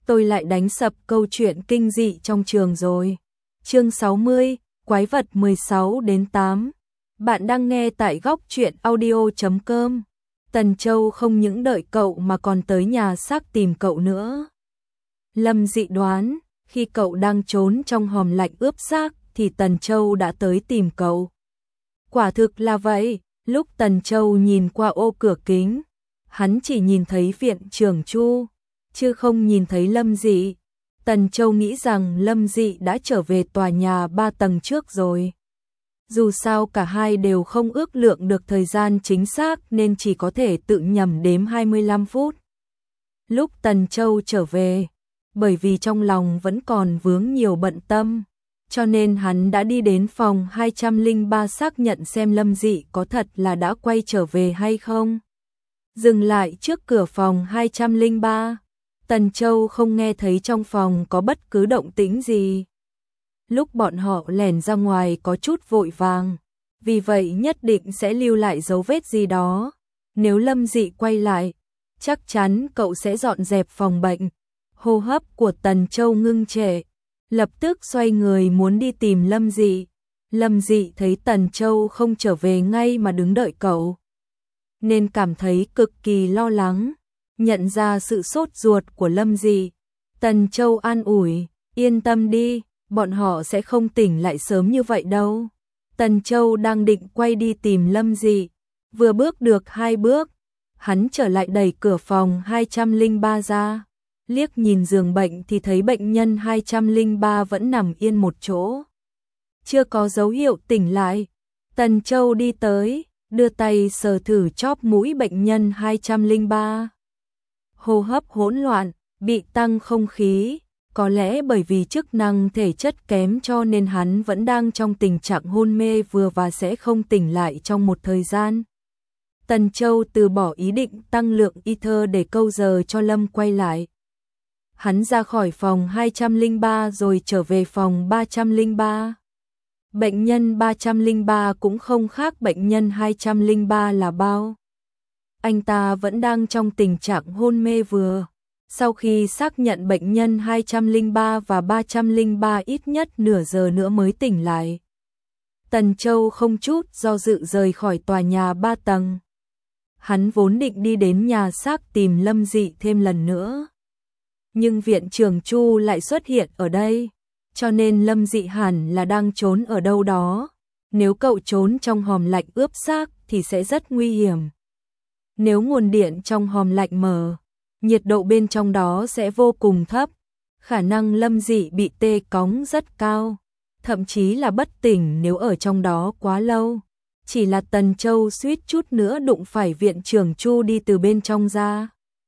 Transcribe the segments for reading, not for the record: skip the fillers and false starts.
tôi lại đánh sập câu chuyện kinh dị trong trường rồi. Chương 60, Quái vật 16-8. Bạn đang nghe tại góc truyện audio.com. Tần Châu không những đợi cậu mà còn tới nhà xác tìm cậu nữa. Lâm Dị đoán, khi cậu đang trốn trong hòm lạnh ướp xác thì Tần Châu đã tới tìm cậu. Quả thực là vậy, lúc Tần Châu nhìn qua ô cửa kính, hắn chỉ nhìn thấy viện trưởng Chu, chứ không nhìn thấy Lâm Dị. Tần Châu nghĩ rằng Lâm Dị đã trở về tòa nhà 3 tầng trước rồi. Dù sao cả hai đều không ước lượng được thời gian chính xác nên chỉ có thể tự nhẩm đếm 25 phút. Lúc Tần Châu trở về, bởi vì trong lòng vẫn còn vướng nhiều bận tâm, cho nên hắn đã đi đến phòng 203 xác nhận xem Lâm Dị có thật là đã quay trở về hay không. Dừng lại trước cửa phòng 203, Tần Châu không nghe thấy trong phòng có bất cứ động tĩnh gì. Lúc bọn họ lẻn ra ngoài có chút vội vàng, vì vậy nhất định sẽ lưu lại dấu vết gì đó. Nếu Lâm Dị quay lại, chắc chắn cậu sẽ dọn dẹp phòng bệnh. Hô hấp của Tần Châu ngưng trệ, lập tức xoay người muốn đi tìm Lâm Dị. Lâm Dị thấy Tần Châu không trở về ngay mà đứng đợi cậu, nên cảm thấy cực kỳ lo lắng. Nhận ra sự sốt ruột của Lâm Dị, Tần Châu an ủi, yên tâm đi, bọn họ sẽ không tỉnh lại sớm như vậy đâu. Tần Châu đang định quay đi tìm Lâm Dị, vừa bước được 2 bước, hắn trở lại đẩy cửa phòng 203 ra. Liếc nhìn giường bệnh thì thấy bệnh nhân 203 vẫn nằm yên một chỗ, chưa có dấu hiệu tỉnh lại. Tần Châu đi tới, đưa tay sờ thử chóp mũi bệnh nhân 203. Hô hấp hỗn loạn, bị tăng không khí, có lẽ bởi vì chức năng thể chất kém cho nên hắn vẫn đang trong tình trạng hôn mê vừa và sẽ không tỉnh lại trong một thời gian. Tần Châu từ bỏ ý định tăng lượng ether để câu giờ cho Lâm quay lại. Hắn ra khỏi phòng 203 rồi trở về phòng 303. Bệnh nhân 303 cũng không khác bệnh nhân 203 là bao. Anh ta vẫn đang trong tình trạng hôn mê vừa. Sau khi xác nhận bệnh nhân 203 và 303 ít nhất nửa giờ nữa mới tỉnh lại, Tần Châu không chút do dự rời khỏi tòa nhà 3 tầng. Hắn vốn định đi đến nhà xác tìm Lâm Dị thêm lần nữa, nhưng viện trưởng Chu lại xuất hiện ở đây, cho nên Lâm Dị hẳn là đang trốn ở đâu đó. Nếu cậu trốn trong hòm lạnh ướp xác thì sẽ rất nguy hiểm. Nếu nguồn điện trong hòm lạnh mở, nhiệt độ bên trong đó sẽ vô cùng thấp, khả năng Lâm Dị bị tê cóng rất cao, thậm chí là bất tỉnh nếu ở trong đó quá lâu. Chỉ là Tần Châu suýt chút nữa đụng phải viện trưởng Chu đi từ bên trong ra.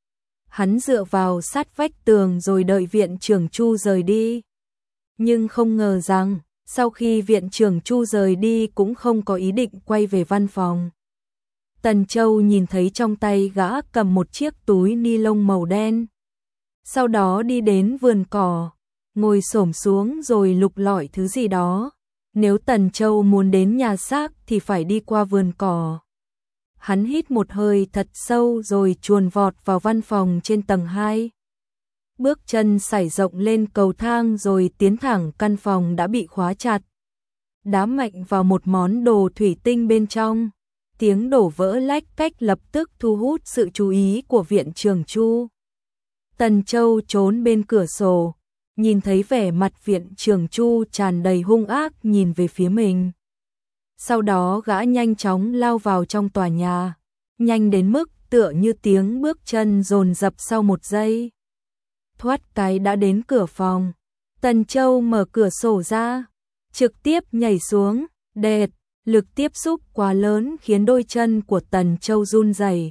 Hắn dựa vào sát vách tường rồi đợi viện trưởng Chu rời đi. Nhưng không ngờ rằng, sau khi viện trưởng Chu rời đi cũng không có ý định quay về văn phòng. Tần Châu nhìn thấy trong tay gã cầm một chiếc túi ni lông màu đen. Sau đó đi đến vườn cỏ, ngồi xổm xuống rồi lục lọi thứ gì đó. Nếu Tần Châu muốn đến nhà xác thì phải đi qua vườn cỏ. Hắn hít một hơi thật sâu rồi chuồn vọt vào văn phòng trên tầng 2. Bước chân sải rộng lên cầu thang rồi tiến thẳng căn phòng đã bị khóa chặt. Đá mạnh vào một món đồ thủy tinh bên trong. Tiếng đổ vỡ lách cách lập tức thu hút sự chú ý của viện trưởng Chu. Tần Châu trốn bên cửa sổ, nhìn thấy vẻ mặt viện trưởng Chu tràn đầy hung ác nhìn về phía mình. Sau đó gã nhanh chóng lao vào trong tòa nhà, nhanh đến mức tựa như tiếng bước chân dồn dập sau một giây. Thoát cái đã đến cửa phòng. Tần Châu mở cửa sổ ra, trực tiếp nhảy xuống, đệt, lực tiếp xúc quá lớn khiến đôi chân của Tần Châu run rẩy.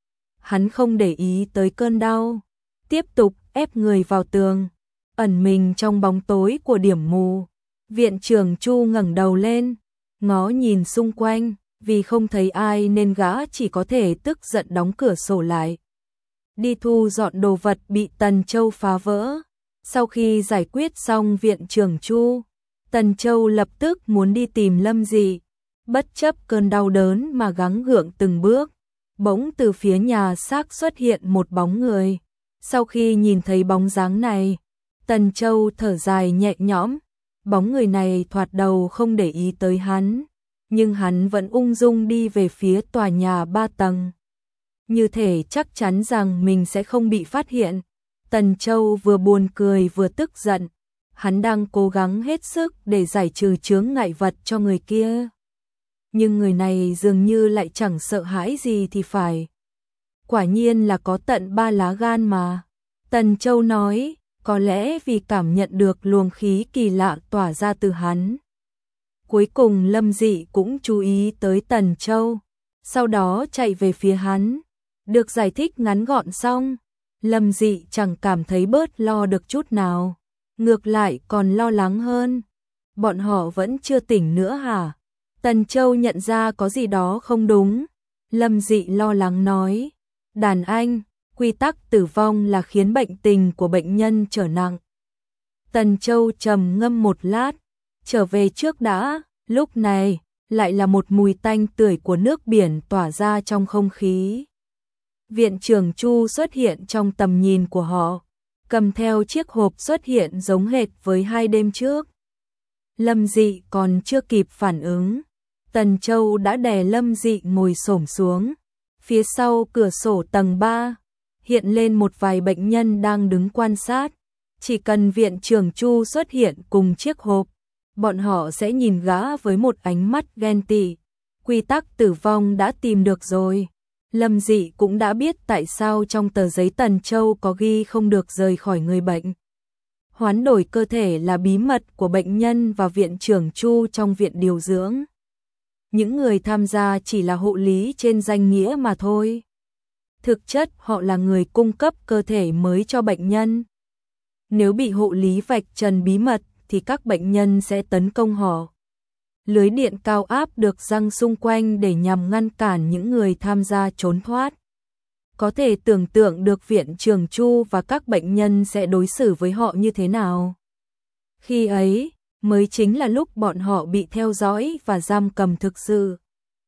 Hắn không để ý tới cơn đau, tiếp tục ép người vào tường, ẩn mình trong bóng tối của điểm mù. Viện trưởng Chu ngẩng đầu lên, ngó nhìn xung quanh, vì không thấy ai nên gã chỉ có thể tức giận đóng cửa sổ lại. Đi thu dọn đồ vật bị Tần Châu phá vỡ. Sau khi giải quyết xong viện trưởng Chu, Tần Châu lập tức muốn đi tìm Lâm Dị. Bất chấp cơn đau đớn mà gắng gượng từng bước, bỗng từ phía nhà xác xuất hiện một bóng người. Sau khi nhìn thấy bóng dáng này, Tần Châu thở dài nhẹ nhõm, bóng người này thoạt đầu không để ý tới hắn, nhưng hắn vẫn ung dung đi về phía tòa nhà 3 tầng. Như thể chắc chắn rằng mình sẽ không bị phát hiện. Tần Châu vừa buồn cười vừa tức giận, hắn đang cố gắng hết sức để giải trừ chướng ngại vật cho người kia. Nhưng người này dường như lại chẳng sợ hãi gì thì phải. Quả nhiên là có tận 3 lá gan mà. Tần Châu nói, có lẽ vì cảm nhận được luồng khí kỳ lạ tỏa ra từ hắn. Cuối cùng Lâm Dị cũng chú ý tới Tần Châu, sau đó chạy về phía hắn. Được giải thích ngắn gọn xong, Lâm Dị chẳng cảm thấy bớt lo được chút nào, ngược lại còn lo lắng hơn. Bọn họ vẫn chưa tỉnh nữa hả? Tần Châu nhận ra có gì đó không đúng. Lâm Dị lo lắng nói, đàn anh, quy tắc tử vong là khiến bệnh tình của bệnh nhân trở nặng. Tần Châu trầm ngâm một lát, trở về trước đã. Lúc này, lại là một mùi tanh tưởi của nước biển tỏa ra trong không khí. Viện trưởng Chu xuất hiện trong tầm nhìn của họ, cầm theo chiếc hộp xuất hiện giống hệt với 2 đêm trước. Lâm Dị còn chưa kịp phản ứng, Tần Châu đã đè Lâm Dị ngồi xổm xuống. Phía sau cửa sổ tầng 3, hiện lên một vài bệnh nhân đang đứng quan sát. Chỉ cần viện trưởng Chu xuất hiện cùng chiếc hộp, bọn họ sẽ nhìn gã với một ánh mắt ghen tị. Quy tắc tử vong đã tìm được rồi. Lâm Dị cũng đã biết tại sao trong tờ giấy Tần Châu có ghi không được rời khỏi người bệnh. Hoán đổi cơ thể là bí mật của bệnh nhân và viện trưởng Chu trong viện điều dưỡng. Những người tham gia chỉ là hộ lý trên danh nghĩa mà thôi. Thực chất họ là người cung cấp cơ thể mới cho bệnh nhân. Nếu bị hộ lý vạch trần bí mật thì các bệnh nhân sẽ tấn công họ. Lưới điện cao áp được giăng xung quanh để nhằm ngăn cản những người tham gia trốn thoát. Có thể tưởng tượng được viện trưởng Chu và các bệnh nhân sẽ đối xử với họ như thế nào. Khi ấy, mới chính là lúc bọn họ bị theo dõi và giam cầm thực sự.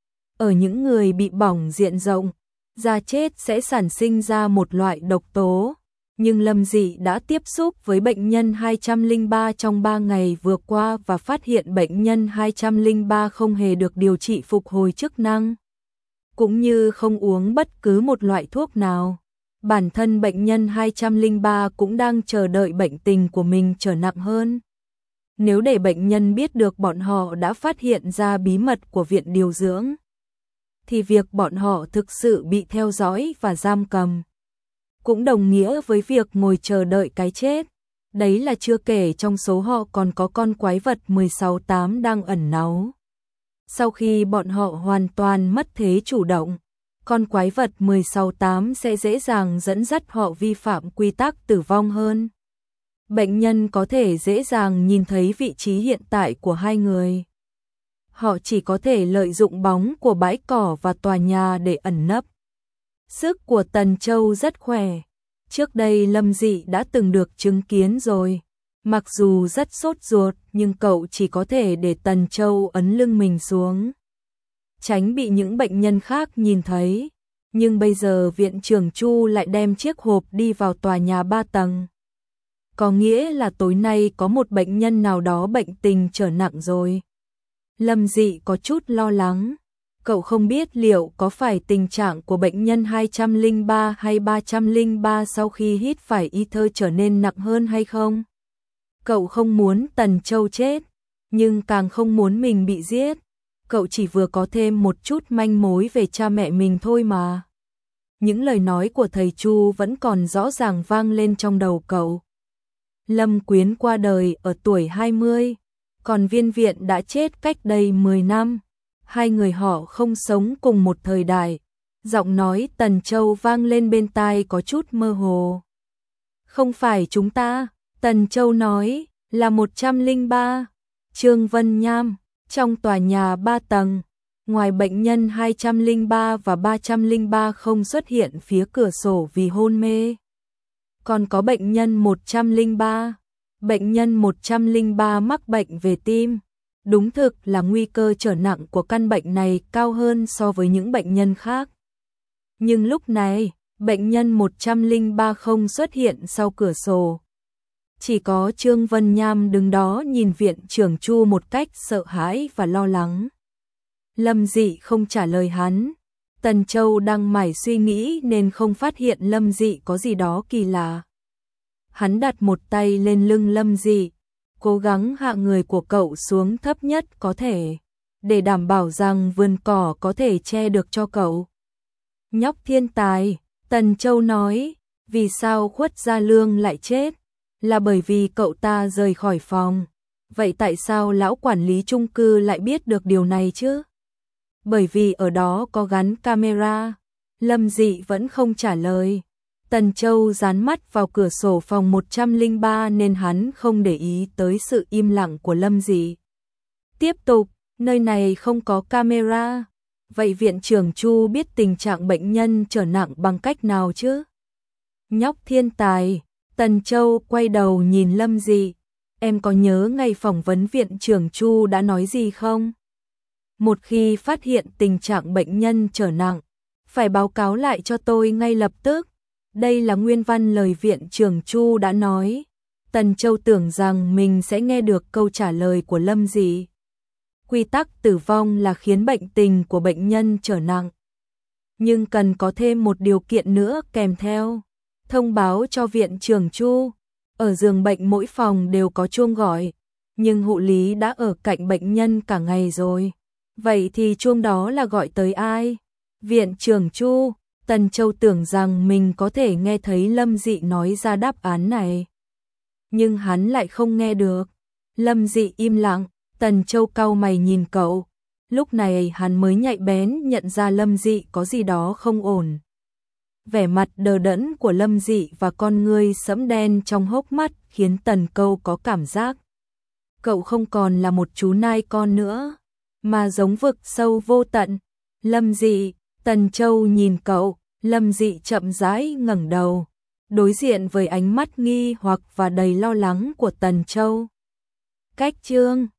Ở những người bị bỏng diện rộng, da chết sẽ sản sinh ra một loại độc tố. Nhưng Lâm Dị đã tiếp xúc với bệnh nhân 203 trong 3 ngày vừa qua và phát hiện bệnh nhân 203 không hề được điều trị phục hồi chức năng, cũng như không uống bất cứ một loại thuốc nào. Bản thân bệnh nhân 203 cũng đang chờ đợi bệnh tình của mình trở nặng hơn. Nếu để bệnh nhân biết được bọn họ đã phát hiện ra bí mật của viện điều dưỡng, thì việc bọn họ thực sự bị theo dõi và giam cầm cũng đồng nghĩa với việc ngồi chờ đợi cái chết. Đấy là chưa kể trong số họ còn có con quái vật 16-8 đang ẩn náu. Sau khi bọn họ hoàn toàn mất thế chủ động, con quái vật 16-8 sẽ dễ dàng dẫn dắt họ vi phạm quy tắc tử vong hơn. Bệnh nhân có thể dễ dàng nhìn thấy vị trí hiện tại của 2 người. Họ chỉ có thể lợi dụng bóng của bãi cỏ và tòa nhà để ẩn nấp. Sức của Tần Châu rất khỏe. Trước đây Lâm Dị đã từng được chứng kiến rồi. Mặc dù rất sốt ruột nhưng cậu chỉ có thể để Tần Châu ấn lưng mình xuống, tránh bị những bệnh nhân khác nhìn thấy. Nhưng bây giờ viện trưởng Chu lại đem chiếc hộp đi vào tòa nhà 3 tầng. Có nghĩa là tối nay có một bệnh nhân nào đó bệnh tình trở nặng rồi. Lâm Dị có chút lo lắng. Cậu không biết liệu có phải tình trạng của bệnh nhân 203 hay 303 sau khi hít phải ether trở nên nặng hơn hay không. Cậu không muốn Tần Châu chết, nhưng càng không muốn mình bị giết. Cậu chỉ vừa có thêm một chút manh mối về cha mẹ mình thôi mà. Những lời nói của thầy Chu vẫn còn rõ ràng vang lên trong đầu cậu. Lâm Quyến qua đời ở tuổi 20, còn Viên Viện đã chết cách đây 10 năm. 2 người họ không sống cùng một thời đại. Giọng nói Tần Châu vang lên bên tai có chút mơ hồ. Không phải chúng ta, Tần Châu nói, là 103. Trương Vân Nham, trong tòa nhà 3 tầng, ngoài bệnh nhân 203 và 303 không xuất hiện phía cửa sổ vì hôn mê. Còn có bệnh nhân 103. Bệnh nhân 103 mắc bệnh về tim. Đúng thực là nguy cơ trở nặng của căn bệnh này cao hơn so với những bệnh nhân khác. Nhưng lúc này, Bệnh nhân 103 không xuất hiện sau cửa sổ. Chỉ có Trương Vân Nham đứng đó nhìn viện trưởng Chu một cách sợ hãi và lo lắng. Lâm Dị không trả lời hắn. Tần Châu đang mải suy nghĩ nên không phát hiện Lâm Dị có gì đó kỳ lạ. Hắn đặt một tay lên lưng Lâm Dị, cố gắng hạ người của cậu xuống thấp nhất có thể, để đảm bảo rằng vườn cỏ có thể che được cho cậu. Nhóc thiên tài, Tần Châu nói, vì sao Khuất Gia Lương lại chết? Là bởi vì cậu ta rời khỏi phòng. Vậy tại sao lão quản lý chung cư lại biết được điều này chứ? Bởi vì ở đó có gắn camera. Lâm Dị vẫn không trả lời. Tần Châu dán mắt vào cửa sổ phòng 103 nên hắn không để ý tới sự im lặng của Lâm Dị. Tiếp tục, nơi này không có camera. Vậy viện trưởng Chu biết tình trạng bệnh nhân trở nặng bằng cách nào chứ? Nhóc thiên tài, Tần Châu quay đầu nhìn Lâm Dị. Em có nhớ ngày phỏng vấn viện trưởng Chu đã nói gì không? Một khi phát hiện tình trạng bệnh nhân trở nặng, phải báo cáo lại cho tôi ngay lập tức. Đây là nguyên văn lời viện trưởng Chu đã nói. Tần Châu tưởng rằng mình sẽ nghe được câu trả lời của Lâm Dị. Quy tắc tử vong là khiến bệnh tình của bệnh nhân trở nặng. Nhưng cần có thêm một điều kiện nữa kèm theo. Thông báo cho viện trưởng Chu. Ở giường bệnh mỗi phòng đều có chuông gọi. Nhưng hộ lý đã ở cạnh bệnh nhân cả ngày rồi. Vậy thì chuông đó là gọi tới ai? Viện trưởng Chu. Tần Châu tưởng rằng mình có thể nghe thấy Lâm Dị nói ra đáp án này. Nhưng hắn lại không nghe được. Lâm Dị im lặng, Tần Châu cau mày nhìn cậu. Lúc này hắn mới nhạy bén nhận ra Lâm Dị có gì đó không ổn. Vẻ mặt đờ đẫn của Lâm Dị và con ngươi sẫm đen trong hốc mắt khiến Tần Câu có cảm giác. Cậu không còn là một chú nai con nữa, mà giống vực sâu vô tận. Lâm Dị, Tần Châu nhìn cậu, Lâm Dị chậm rãi ngẩng đầu, đối diện với ánh mắt nghi hoặc và đầy lo lắng của Tần Châu. Cách chương